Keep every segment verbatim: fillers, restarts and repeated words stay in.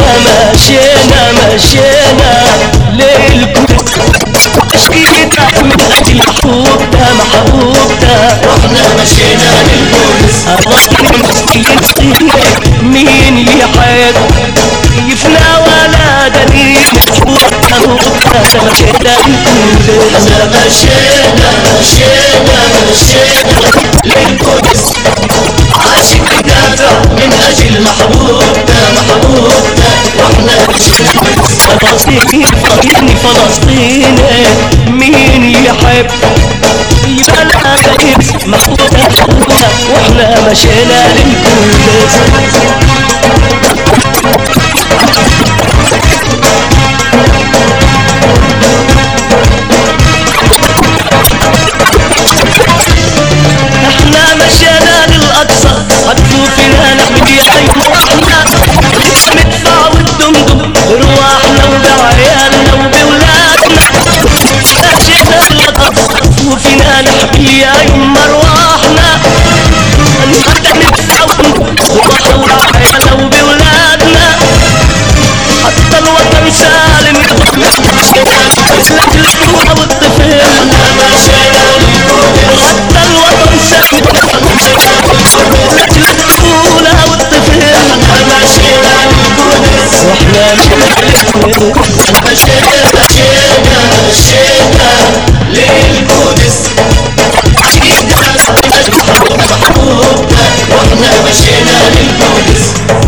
مشينا مشينا للقدس مشينا من اجل محبوبنا محبوبنا واحنا مشينا للقدس مين يحب يفنى ولا دليل محبوبنا مشينا للقدس احنا مشينا مشينا مشينا للقدس عاشق دافع من اجل محبوبنا محبوبنا واحنا مشينا للقدس فلسطين فلسطين فلسطين مين يحب يبقى لها دليل محبوبنا محبوبنا واحنا مشينا للقدس احنا مشينا للأقصى هتشوفنا نحن بيعينا احنا ندفع والدمدم برواحنا وبعيالنا وبولادنا مشينا للأقصى هتشوفنا نحن يا يما رواحنا حتى ندفع برواحنا وبعيالنا وبولادنا حتى الوطن سالم مشينا للأولى والطفل احنا مشينا للقدس حتى الوطن سالم الأولى والطفل احنا مشينا للقدس واحنا مشينا مشينا مشينا للقدس عاشق دافع من اجل محبوبنا واحنا مشينا للقدس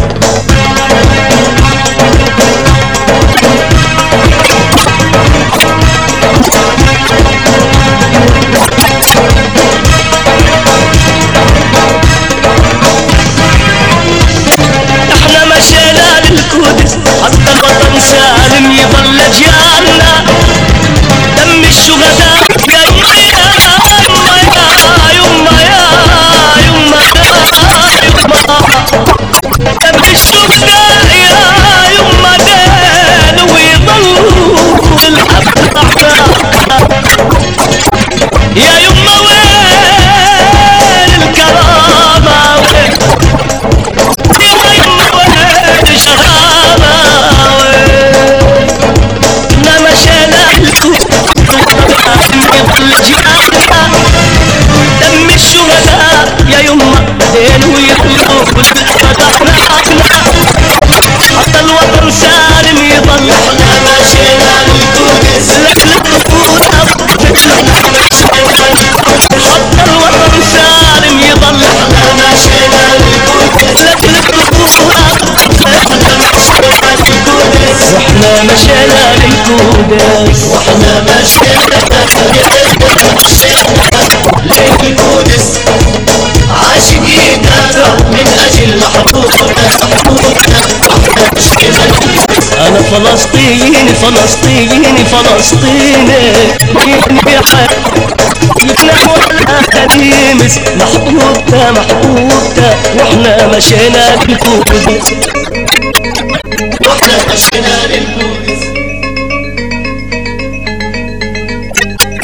احنا مشينا للقدس حتى الوطن سالم يظل اجيالنا دم الشهداء يا يما يا يما يا يما يا يما دم الشهداء يا يما دين ويظلوا الحب يا يما وين الكرامة وين يا يما وين الشهامة احنا مشينا يظل جيالنا دم الشهداء يا يما دين ويظلوا بالأبد أحنا حتى الوطن سالم يظل احنا مشينا للقدس لك الأولى حتى الوطن سالم يظل احنا مشينا للقدس لك الأولى احنا مشينا للقدس واحنا مشينا للقدس واحنا مشينا للقدس عاشق دافع من اجل محبوبنا محبوبنا واحنا مشينا للقدس انا فلسطيني فلسطيني فلسطيني مين يحب يبنى ولا تلمس محبوبتا محبوبتا واحنا مشينا للقدس واحنا مشينا للقدس